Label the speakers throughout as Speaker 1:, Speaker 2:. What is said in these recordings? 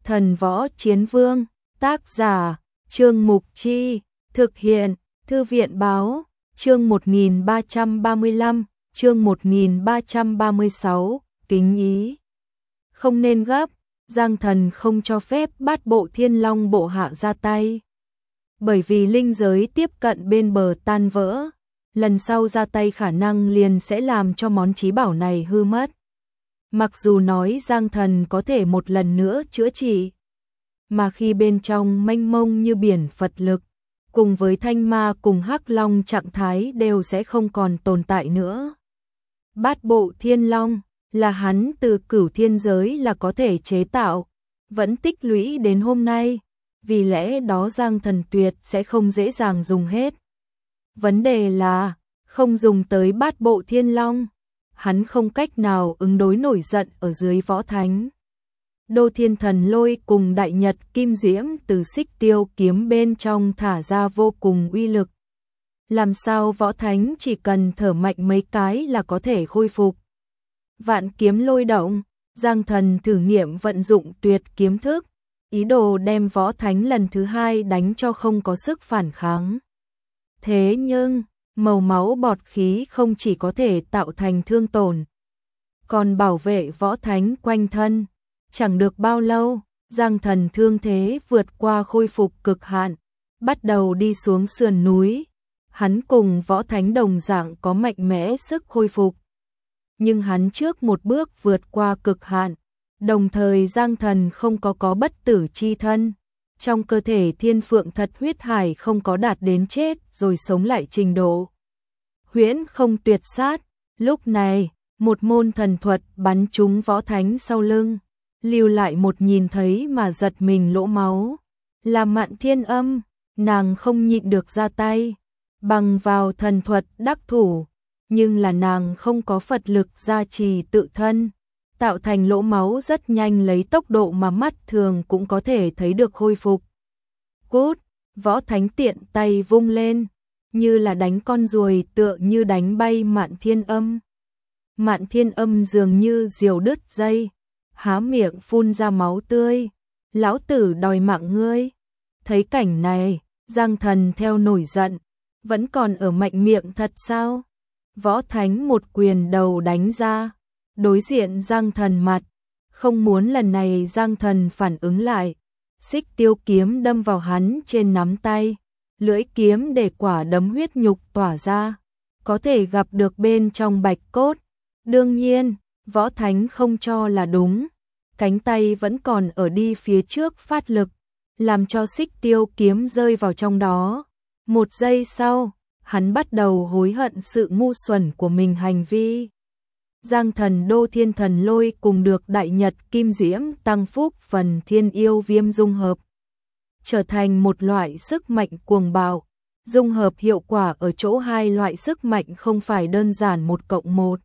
Speaker 1: Thần Võ Chiến Vương, tác giả, Trương Mục Chi, thực hiện, Thư viện Báo, chương 1335, chương 1336, kính ý. Không nên gấp, Giang Thần không cho phép Bát Bộ Thiên Long bộ hạ ra tay. Bởi vì linh giới tiếp cận bên bờ tan vỡ, lần sau ra tay khả năng liền sẽ làm cho món chí bảo này hư mất. Mặc dù nói Giang Thần có thể một lần nữa chữa trị, mà khi bên trong mênh mông như biển Phật lực, cùng với Thanh Ma cùng Hắc Long trạng thái đều sẽ không còn tồn tại nữa. Bát Bộ Thiên Long là hắn từ Cửu Thiên giới là có thể chế tạo, vẫn tích lũy đến hôm nay, vì lẽ đó Giang Thần tuyệt sẽ không dễ dàng dùng hết. Vấn đề là, không dùng tới Bát Bộ Thiên Long, hắn không cách nào ứng đối nổi giận ở dưới Võ Thánh. Đô Thiên Thần Lôi cùng Đại Nhật Kim Diễm từ Xích Tiêu kiếm bên trong thả ra vô cùng uy lực. Làm sao Võ Thánh chỉ cần thở mạnh mấy cái là có thể khôi phục. Vạn kiếm lôi động, Giang Thần thử nghiệm vận dụng tuyệt kiếm thức, ý đồ đem Võ Thánh lần thứ hai đánh cho không có sức phản kháng. Thế nhưng, màu máu bọt khí không chỉ có thể tạo thành thương tổn, còn bảo vệ Võ Thánh quanh thân. Chẳng được bao lâu, Giang Thần thương thế vượt qua khôi phục cực hạn, bắt đầu đi xuống sườn núi. Hắn cùng Võ Thánh đồng dạng có mạnh mẽ sức khôi phục. Nhưng hắn trước một bước vượt qua cực hạn, đồng thời Giang Thần không có bất tử chi thân. Trong cơ thể Thiên Phượng Thật huyết hải không có đạt đến chết rồi sống lại trình độ huyễn không tuyệt sát. Lúc này, một môn thần thuật bắn trúng Võ Thánh sau lưng, lưu lại một nhìn thấy mà giật mình lỗ máu. Là Mạn Thiên Âm, nàng không nhịn được ra tay, bằng vào thần thuật đắc thủ, nhưng là nàng không có Phật lực gia trì tự thân, tạo thành lỗ máu rất nhanh lấy tốc độ mà mắt thường cũng có thể thấy được khôi phục. Cút, Võ Thánh tiện tay vung lên, như là đánh con ruồi tựa như đánh bay Mạn Thiên Âm. Mạn Thiên Âm dường như diều đứt dây, há miệng phun ra máu tươi. Lão tử đòi mạng ngươi. Thấy cảnh này, Giang Thần theo nổi giận, vẫn còn ở mạnh miệng thật sao? Võ Thánh một quyền đầu đánh ra, đối diện Giang Thần mặt, không muốn lần này Giang Thần phản ứng lại. Xích Tiêu kiếm đâm vào hắn trên nắm tay, lưỡi kiếm để quả đấm huyết nhục tỏa ra, có thể gặp được bên trong bạch cốt. Đương nhiên, Võ Thánh không cho là đúng, cánh tay vẫn còn ở đi phía trước phát lực, làm cho Xích Tiêu kiếm rơi vào trong đó. Một giây sau, hắn bắt đầu hối hận sự ngu xuẩn của mình hành vi. Giang Thần Đô Thiên Thần Lôi cùng được Đại Nhật Kim Diễm tăng phúc phần Thiên Yêu Viêm dung hợp, trở thành một loại sức mạnh cuồng bạo. Dung hợp hiệu quả ở chỗ hai loại sức mạnh không phải đơn giản 1+1,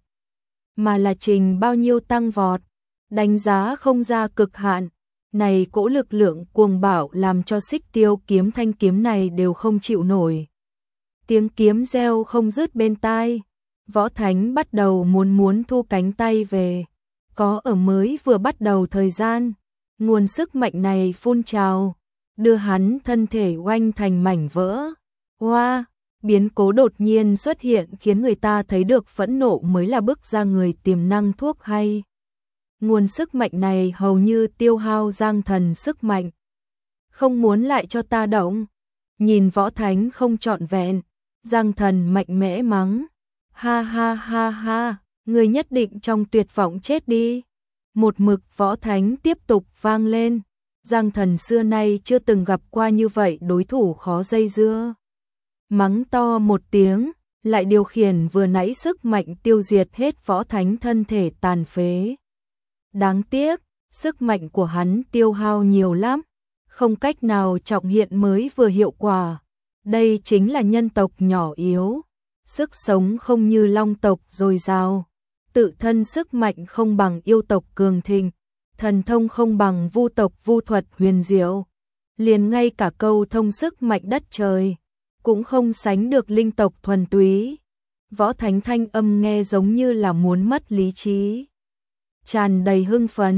Speaker 1: mà là trình bao nhiêu tăng vọt, đánh giá không ra cực hạn. Này cỗ lực lượng cuồng bạo làm cho Xích Tiêu kiếm thanh kiếm này đều không chịu nổi. Tiếng kiếm reo không dứt bên tai. Võ Thánh bắt đầu muốn thu cánh tay về. Có ở mới vừa bắt đầu thời gian, nguồn sức mạnh này phun trào, đưa hắn thân thể oanh thành mảnh vỡ. Hoa, biến cố đột nhiên xuất hiện khiến người ta thấy được phẫn nộ mới là bức ra người tiềm năng thuốc hay. Nguồn sức mạnh này hầu như tiêu hao Giang Thần sức mạnh. Không muốn lại cho ta động. Nhìn Võ Thánh không trọn vẹn, Giang Thần mạnh mẽ mắng. Ha ha ha ha, người nhất định trong tuyệt vọng chết đi. Một mực Võ Thánh tiếp tục vang lên. Giang Thần xưa nay chưa từng gặp qua như vậy đối thủ khó dây dưa. Mắng to một tiếng, lại điều khiển vừa nãy sức mạnh tiêu diệt hết Võ Thánh thân thể tàn phế. Đáng tiếc, sức mạnh của hắn tiêu hao nhiều lắm, không cách nào trọng hiện mới vừa hiệu quả. Đây chính là nhân tộc nhỏ yếu, sức sống không như long tộc dồi dào, tự thân sức mạnh không bằng yêu tộc cường thịnh, thần thông không bằng vu tộc vu thuật huyền diệu, liền ngay cả câu thông sức mạnh đất trời cũng không sánh được linh tộc thuần túy. Võ Thánh thanh âm nghe giống như là muốn mất lý trí, tràn đầy hưng phấn,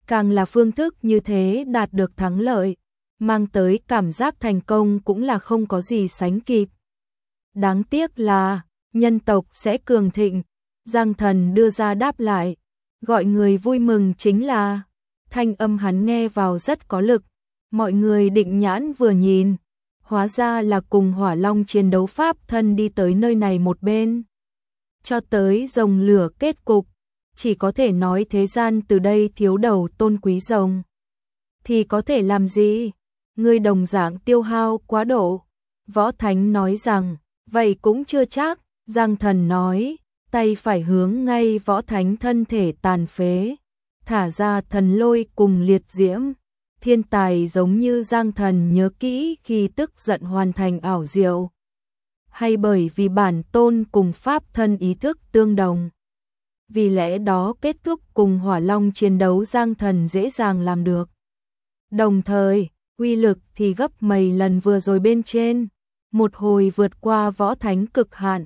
Speaker 1: Càng là phương thức như thế đạt được thắng lợi, mang tới cảm giác thành công cũng là không có gì sánh kịp. Đáng tiếc là, nhân tộc sẽ cường thịnh, Giang Thần đưa ra đáp lại, gọi người vui mừng chính là, thanh âm hắn nghe vào rất có lực, mọi người định nhãn vừa nhìn, hóa ra là cùng Hỏa Long chiến đấu pháp thân đi tới nơi này một bên. Cho tới rồng lửa kết cục, chỉ có thể nói thế gian từ đây thiếu đầu tôn quý rồng. Thì có thể làm gì? Người đồng dạng tiêu hao quá độ. Võ Thánh nói rằng, vậy cũng chưa chắc. Giang Thần nói, tay phải hướng ngay Võ Thánh thân thể tàn phế, thả ra thần lôi cùng liệt diễm. Thiên tài giống như Giang Thần nhớ kỹ khi tức giận hoàn thành ảo diệu. Hay bởi vì bản tôn cùng pháp thân ý thức tương đồng. Vì lẽ đó kết thúc cùng Hỏa Long chiến đấu Giang Thần dễ dàng làm được. Đồng thời, uy lực thì gấp mấy lần vừa rồi bên trên, một hồi vượt qua Võ Thánh cực hạn.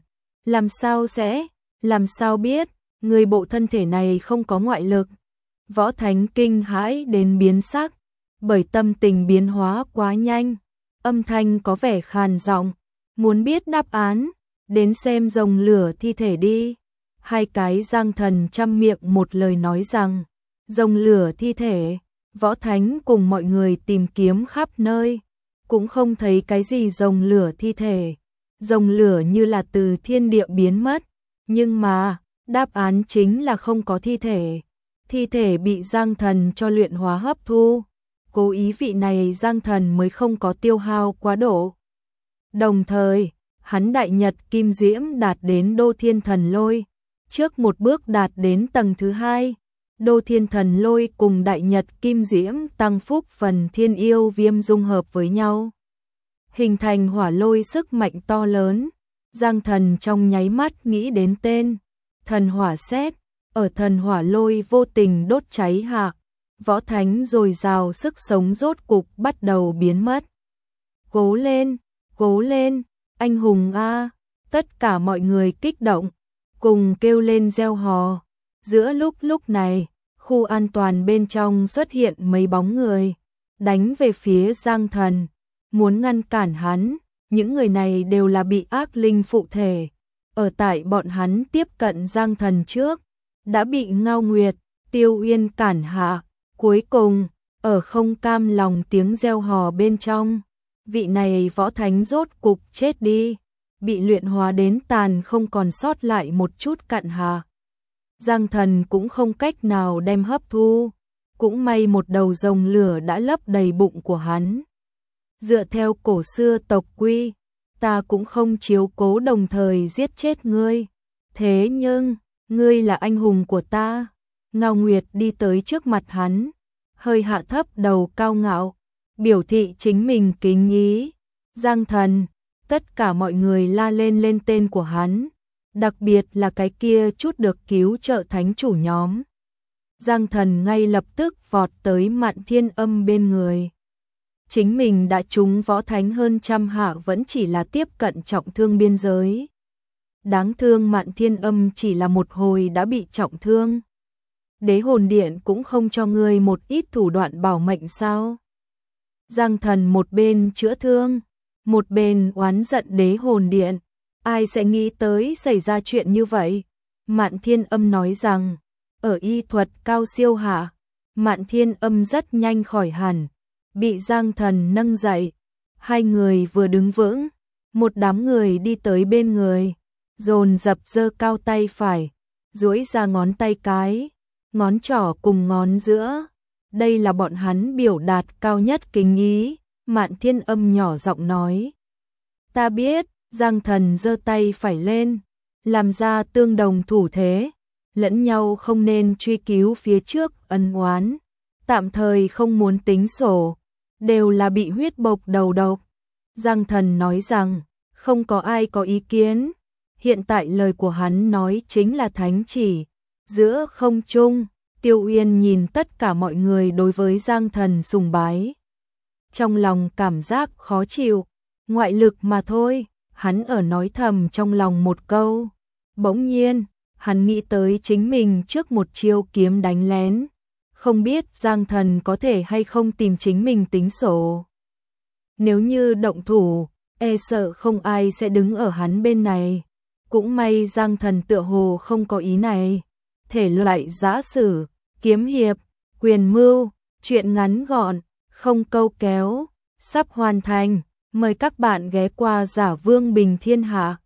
Speaker 1: Làm sao biết, người bộ thân thể này không có ngoại lực. Võ Thánh kinh hãi đến biến sắc, bởi tâm tình biến hóa quá nhanh, âm thanh có vẻ khàn giọng, muốn biết đáp án, đến xem rồng lửa thi thể đi. Hai cái Giang Thần trăm miệng một lời nói rằng, rồng lửa thi thể. Võ Thánh cùng mọi người tìm kiếm khắp nơi, cũng không thấy cái gì rồng lửa thi thể. Rồng lửa như là từ thiên địa biến mất, nhưng mà, đáp án chính là không có thi thể. Thi thể bị Giang Thần cho luyện hóa hấp thu, cố ý vị này Giang Thần mới không có tiêu hao quá độ. Đồng thời, hắn đại nhật kim diễm đạt đến đô thiên thần lôi, trước một bước đạt đến tầng thứ 2. Đô thiên thần lôi cùng đại nhật kim diễm tăng phúc phần thiên yêu viêm dung hợp với nhau, hình thành hỏa lôi sức mạnh to lớn. Giang Thần trong nháy mắt nghĩ đến tên thần hỏa sét, ở thần hỏa lôi vô tình đốt cháy hạ, Võ Thánh dồi dào sức sống rốt cục bắt đầu biến mất. Cố lên, anh hùng a! Tất cả mọi người kích động, cùng kêu lên reo hò. Giữa lúc này, khu an toàn bên trong xuất hiện mấy bóng người, đánh về phía Giang Thần, muốn ngăn cản hắn. Những người này đều là bị ác linh phụ thể, ở tại bọn hắn tiếp cận Giang Thần trước, đã bị Ngao Nguyệt, Tiêu Uyên cản hạ. Cuối cùng, ở không cam lòng tiếng reo hò bên trong, vị này Võ Thánh rốt cục chết đi, bị luyện hóa đến tàn không còn sót lại một chút cặn hạ. Giang Thần cũng không cách nào đem hấp thu, cũng may một đầu rồng lửa đã lấp đầy bụng của hắn. Dựa theo cổ xưa tộc quy, ta cũng không chiếu cố đồng thời giết chết ngươi, thế nhưng, ngươi là anh hùng của ta. Ngao Nguyệt đi tới trước mặt hắn, hơi hạ thấp đầu cao ngạo, biểu thị chính mình kính ý. Giang Thần, tất cả mọi người la lên tên của hắn, đặc biệt là cái kia chút được cứu trợ thánh chủ nhóm. Giang Thần ngay lập tức vọt tới Mạn Thiên Âm bên người. Chính mình đã trúng Võ Thánh hơn trăm hạ vẫn chỉ là tiếp cận trọng thương biên giới. Đáng thương Mạn Thiên Âm chỉ là một hồi đã bị trọng thương. Đế hồn điện cũng không cho ngươi một ít thủ đoạn bảo mệnh sao? Giang Thần một bên chữa thương, một bên oán giận đế hồn điện. Ai sẽ nghĩ tới xảy ra chuyện như vậy? Mạn Thiên Âm nói rằng, ở y thuật cao siêu hạ, Mạn Thiên Âm rất nhanh khỏi hẳn, bị Giang Thần nâng dậy. Hai người vừa đứng vững, một đám người đi tới bên người, dồn dập giơ cao tay phải, duỗi ra ngón tay cái, ngón trỏ cùng ngón giữa. Đây là bọn hắn biểu đạt cao nhất kính ý. Mạn Thiên Âm nhỏ giọng nói, ta biết. Giang Thần giơ tay phải lên, làm ra tương đồng thủ thế, lẫn nhau không nên truy cứu phía trước ân oán, tạm thời không muốn tính sổ, đều là bị huyết bộc đầu độc. Giang Thần nói rằng, không có ai có ý kiến, hiện tại lời của hắn nói chính là thánh chỉ. Giữa không trung, Tiêu Uyên nhìn tất cả mọi người đối với Giang Thần sùng bái, trong lòng cảm giác khó chịu, ngoại lực mà thôi. Hắn ở nói thầm trong lòng một câu. Bỗng nhiên, hắn nghĩ tới chính mình trước một chiêu kiếm đánh lén, không biết Giang Thần có thể hay không tìm chính mình tính sổ. Nếu như động thủ, e sợ không ai sẽ đứng ở hắn bên này. Cũng may Giang Thần tựa hồ không có ý này. Thể loại giã sử, kiếm hiệp, quyền mưu, truyện ngắn gọn, không câu kéo, sắp hoàn thành. Mời các bạn ghé qua Giả Vương Bình Thiên Hạ.